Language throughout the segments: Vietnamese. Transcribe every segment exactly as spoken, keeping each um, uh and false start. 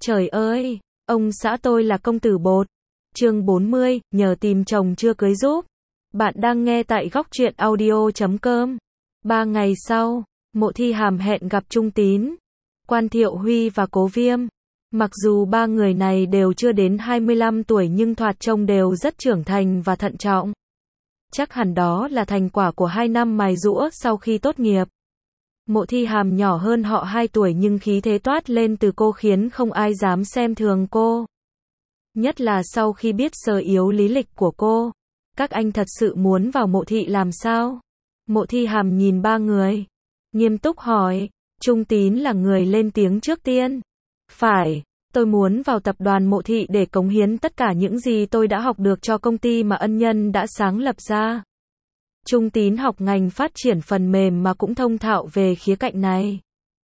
Trời ơi, ông xã tôi là công tử bột. Chương bốn mươi, nhờ tìm chồng chưa cưới giúp. Bạn đang nghe tại góc truyện audio chấm com. Ba ngày sau, Mộ Thi Hàm hẹn gặp Trung Tín, Quan Thiệu Huy và Cố Viêm. Mặc dù ba người này đều chưa đến hai mươi lăm tuổi nhưng thoạt trông đều rất trưởng thành và thận trọng. Chắc hẳn đó là thành quả của hai năm mài giũa sau khi tốt nghiệp. Mộ Thi Hàm nhỏ hơn họ hai tuổi nhưng khí thế toát lên từ cô khiến không ai dám xem thường cô. Nhất là sau khi biết sơ yếu lý lịch của cô. Các anh thật sự muốn vào Mộ Thị làm sao? Mộ Thi Hàm nhìn ba người, nghiêm túc hỏi. Trung Tín là người lên tiếng trước tiên. Phải, tôi muốn vào tập đoàn Mộ Thị để cống hiến tất cả những gì tôi đã học được cho công ty mà ân nhân đã sáng lập ra. Trung Tín học ngành phát triển phần mềm mà cũng thông thạo về khía cạnh này.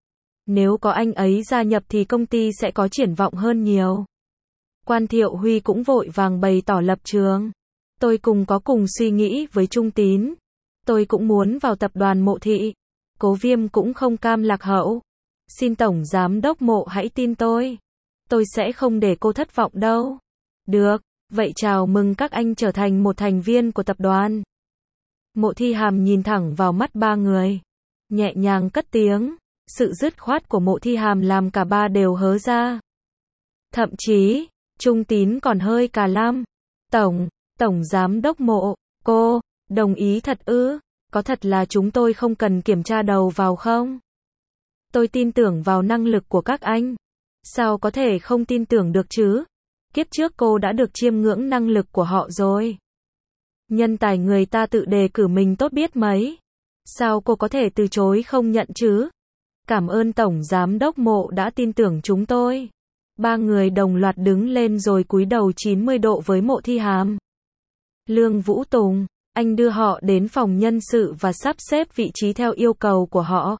Nếu có anh ấy gia nhập thì công ty sẽ có triển vọng hơn nhiều. Quan Thiệu Huy cũng vội vàng bày tỏ lập trường. Tôi cùng có cùng suy nghĩ với Trung Tín. Tôi cũng muốn vào tập đoàn Mộ Thị. Cố Viêm cũng không cam lạc hậu. Xin Tổng Giám đốc Mộ hãy tin tôi. Tôi sẽ không để cô thất vọng đâu. Được, vậy chào mừng các anh trở thành một thành viên của tập đoàn. Mộ Thi Hàm nhìn thẳng vào mắt ba người, nhẹ nhàng cất tiếng. Sự dứt khoát của Mộ Thi Hàm làm cả ba đều hớ ra. Thậm chí, Trung Tín còn hơi cà lăm. Tổng, Tổng Giám đốc Mộ, cô, đồng ý thật ư? Có thật là chúng tôi không cần kiểm tra đầu vào không? Tôi tin tưởng vào năng lực của các anh. Sao có thể không tin tưởng được chứ? Kiếp trước cô đã được chiêm ngưỡng năng lực của họ rồi. Nhân tài người ta tự đề cử mình tốt biết mấy. Sao cô có thể từ chối không nhận chứ? Cảm ơn Tổng Giám đốc Mộ đã tin tưởng chúng tôi. Ba người đồng loạt đứng lên rồi cúi đầu chín mươi độ với Mộ Thi Hàm. Lương Vũ Tùng, anh đưa họ đến phòng nhân sự và sắp xếp vị trí theo yêu cầu của họ.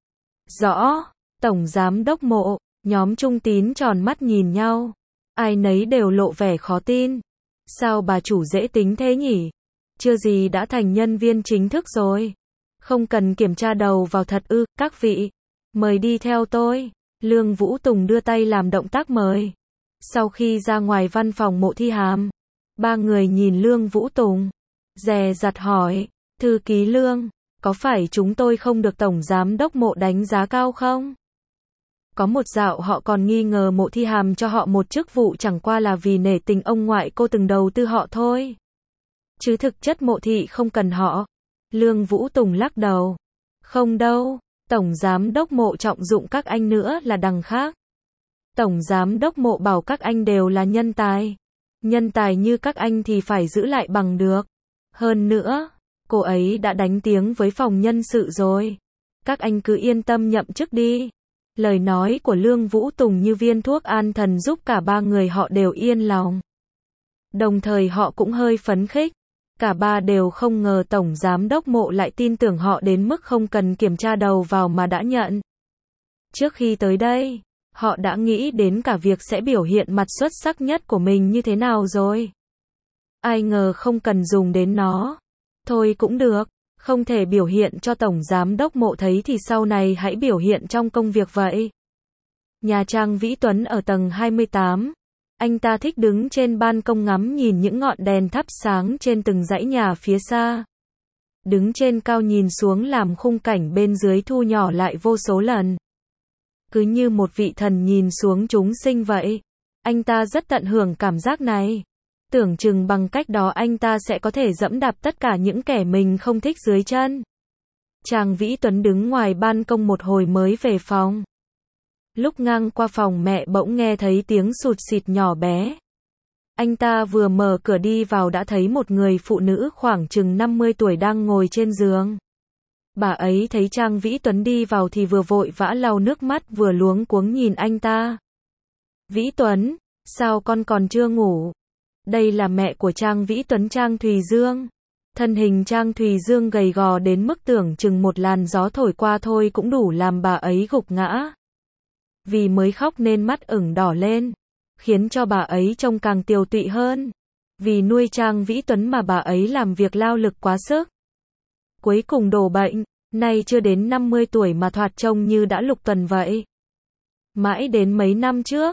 Rõ, Tổng Giám đốc Mộ. Nhóm Trung Tín tròn mắt nhìn nhau. Ai nấy đều lộ vẻ khó tin. Sao bà chủ dễ tính thế nhỉ? Chưa gì đã thành nhân viên chính thức rồi. Không cần kiểm tra đầu vào thật ư? Các vị, mời đi theo tôi. Lương Vũ Tùng đưa tay làm động tác mời. Sau khi ra ngoài văn phòng Mộ Thi Hàm, ba người nhìn Lương Vũ Tùng, dè dặt hỏi. Thư ký Lương, có phải chúng tôi không được Tổng Giám đốc Mộ đánh giá cao không? Có một dạo họ còn nghi ngờ Mộ Thi Hàm cho họ một chức vụ chẳng qua là vì nể tình ông ngoại cô từng đầu tư họ thôi. Chứ thực chất Mộ Thị không cần họ. Lương Vũ Tùng lắc đầu. Không đâu, Tổng Giám đốc Mộ trọng dụng các anh nữa là đằng khác. Tổng Giám đốc Mộ bảo các anh đều là nhân tài. Nhân tài như các anh thì phải giữ lại bằng được. Hơn nữa, cô ấy đã đánh tiếng với phòng nhân sự rồi. Các anh cứ yên tâm nhậm chức đi. Lời nói của Lương Vũ Tùng như viên thuốc an thần giúp cả ba người họ đều yên lòng. Đồng thời họ cũng hơi phấn khích. Cả ba đều không ngờ Tổng Giám đốc Mộ lại tin tưởng họ đến mức không cần kiểm tra đầu vào mà đã nhận. Trước khi tới đây, họ đã nghĩ đến cả việc sẽ biểu hiện mặt xuất sắc nhất của mình như thế nào rồi. Ai ngờ không cần dùng đến nó. Thôi cũng được. Không thể biểu hiện cho Tổng Giám đốc Mộ thấy thì sau này hãy biểu hiện trong công việc vậy. Nhà Trang Vĩ Tuấn ở tầng hai mươi tám. Anh ta thích đứng trên ban công ngắm nhìn những ngọn đèn thắp sáng trên từng dãy nhà phía xa. Đứng trên cao nhìn xuống làm khung cảnh bên dưới thu nhỏ lại vô số lần. Cứ như một vị thần nhìn xuống chúng sinh vậy. Anh ta rất tận hưởng cảm giác này. Tưởng chừng bằng cách đó anh ta sẽ có thể dẫm đạp tất cả những kẻ mình không thích dưới chân. Trang Vĩ Tuấn đứng ngoài ban công một hồi mới về phòng. Lúc ngang qua phòng mẹ bỗng nghe thấy tiếng sụt xịt nhỏ bé. Anh ta vừa mở cửa đi vào đã thấy một người phụ nữ khoảng chừng năm mươi tuổi đang ngồi trên giường. Bà ấy thấy Trang Vĩ Tuấn đi vào thì vừa vội vã lau nước mắt vừa luống cuống nhìn anh ta. Vĩ Tuấn, sao con còn chưa ngủ? Đây là mẹ của Trang Vĩ Tuấn, Trang Thùy Dương. Thân hình Trang Thùy Dương gầy gò đến mức tưởng chừng một làn gió thổi qua thôi cũng đủ làm bà ấy gục ngã. Vì mới khóc nên mắt ửng đỏ lên, khiến cho bà ấy trông càng tiều tụy hơn. Vì nuôi Trang Vĩ Tuấn mà bà ấy làm việc lao lực quá sức. Cuối cùng đổ bệnh, nay chưa đến năm mươi tuổi mà thoạt trông như đã lục tuần vậy. Mãi đến mấy năm trước,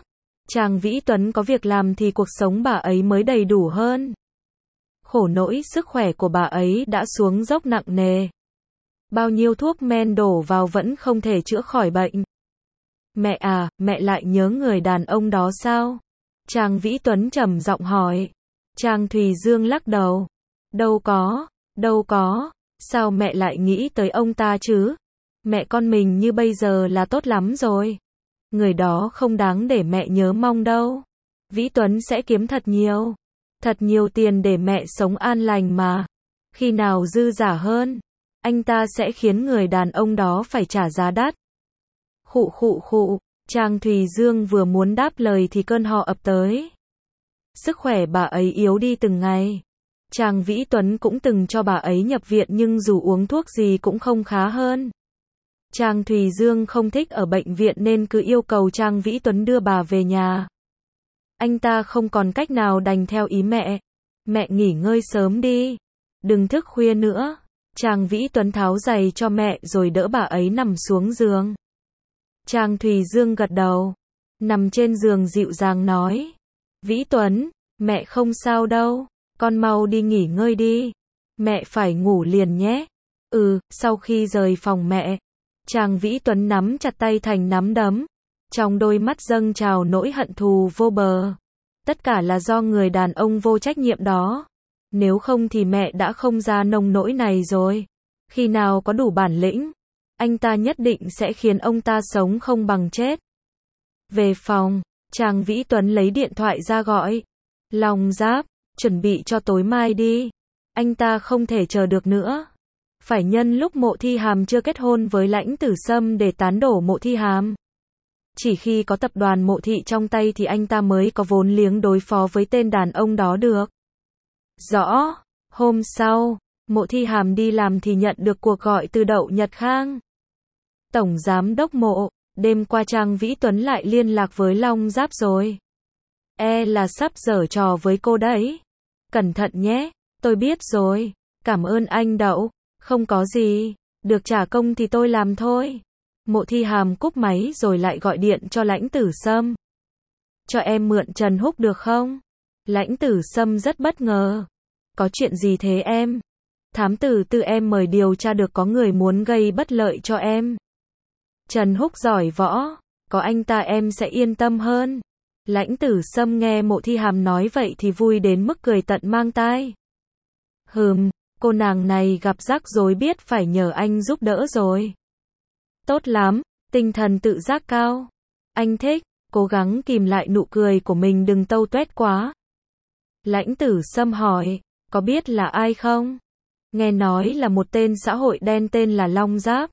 Trang Vĩ Tuấn có việc làm thì cuộc sống bà ấy mới đầy đủ hơn. Khổ nỗi sức khỏe của bà ấy đã xuống dốc nặng nề. Bao nhiêu thuốc men đổ vào vẫn không thể chữa khỏi bệnh. Mẹ à, mẹ lại nhớ người đàn ông đó sao? Trang Vĩ Tuấn trầm giọng hỏi. Trang Thùy Dương lắc đầu. Đâu có, đâu có, sao mẹ lại nghĩ tới ông ta chứ? Mẹ con mình như bây giờ là tốt lắm rồi. Người đó không đáng để mẹ nhớ mong đâu. Vĩ Tuấn sẽ kiếm thật nhiều, thật nhiều tiền để mẹ sống an lành mà. Khi nào dư giả hơn, anh ta sẽ khiến người đàn ông đó phải trả giá đắt. Khụ khụ khụ, Trang Thùy Dương vừa muốn đáp lời thì cơn ho ập tới. Sức khỏe bà ấy yếu đi từng ngày. Trang Vĩ Tuấn cũng từng cho bà ấy nhập viện nhưng dù uống thuốc gì cũng không khá hơn. Trang Thùy Dương không thích ở bệnh viện nên cứ yêu cầu Trang Vĩ Tuấn đưa bà về nhà. Anh ta không còn cách nào đành theo ý mẹ. Mẹ nghỉ ngơi sớm đi, đừng thức khuya nữa. Trang Vĩ Tuấn tháo giày cho mẹ rồi đỡ bà ấy nằm xuống giường. Trang Thùy Dương gật đầu, nằm trên giường dịu dàng nói. Vĩ Tuấn, mẹ không sao đâu, con mau đi nghỉ ngơi đi. Mẹ phải ngủ liền nhé. Ừ, sau khi rời phòng mẹ, Trang Vĩ Tuấn nắm chặt tay thành nắm đấm. Trong đôi mắt dâng trào nỗi hận thù vô bờ. Tất cả là do người đàn ông vô trách nhiệm đó. Nếu không thì mẹ đã không ra nông nỗi này rồi. Khi nào có đủ bản lĩnh, anh ta nhất định sẽ khiến ông ta sống không bằng chết. Về phòng, Trang Vĩ Tuấn lấy điện thoại ra gọi. Long Giáp, chuẩn bị cho tối mai đi. Anh ta không thể chờ được nữa. Phải nhân lúc Mộ Thi Hàm chưa kết hôn với Lãnh Tử Sâm để tán đổ Mộ Thi Hàm. Chỉ khi có tập đoàn Mộ Thị trong tay thì anh ta mới có vốn liếng đối phó với tên đàn ông đó được. Rõ, hôm sau, Mộ Thi Hàm đi làm thì nhận được cuộc gọi từ Đậu Nhật Khang. Tổng Giám đốc Mộ, đêm qua Trang Vĩ Tuấn lại liên lạc với Long Giáp rồi. E là sắp giở trò với cô đấy. Cẩn thận nhé, tôi biết rồi. Cảm ơn anh Đậu, không có gì, được trả công thì tôi làm thôi. Mộ Thi Hàm cúp máy rồi lại gọi điện cho Lãnh Tử Sâm. Cho em mượn Trần Húc được không? Lãnh Tử Sâm rất bất ngờ. Có chuyện gì thế em? Thám tử Tư em mời điều tra được có người muốn gây bất lợi cho em. Trần Húc giỏi võ, có anh ta em sẽ yên tâm hơn. Lãnh Tử Sâm nghe Mộ Thi Hàm nói vậy thì vui đến mức cười tận mang tai. Hừm, cô nàng này gặp rắc rối biết phải nhờ anh giúp đỡ rồi. Tốt lắm, tinh thần tự giác cao. Anh thích, cố gắng kìm lại nụ cười của mình đừng tâu tuét quá. Lãnh Tử Sâm hỏi, có biết là ai không? Nghe nói là một tên xã hội đen tên là Long Giáp.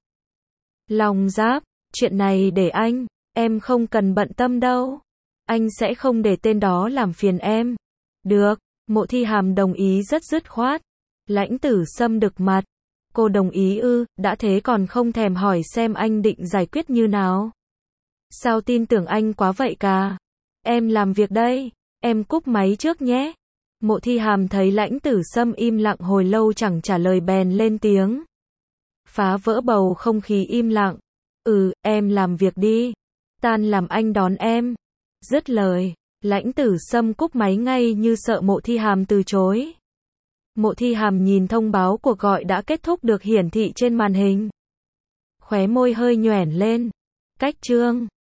Long Giáp, chuyện này để anh, em không cần bận tâm đâu. Anh sẽ không để tên đó làm phiền em. Được, Mộ Thi Hàm đồng ý rất dứt khoát. Lãnh Tử Sâm đực mặt. Cô đồng ý ư, đã thế còn không thèm hỏi xem anh định giải quyết như nào. Sao tin tưởng anh quá vậy cả? Em làm việc đây, em cúp máy trước nhé. Mộ Thi Hàm thấy Lãnh Tử Sâm im lặng hồi lâu chẳng trả lời bèn lên tiếng. Phá vỡ bầu không khí im lặng. Ừ, em làm việc đi. Tan làm anh đón em. Dứt lời, Lãnh Tử Sâm cúp máy ngay như sợ Mộ Thi Hàm từ chối. Mộ Thi Hàm nhìn thông báo cuộc gọi đã kết thúc được hiển thị trên màn hình. Khóe môi hơi nhoẻn lên. Cách chương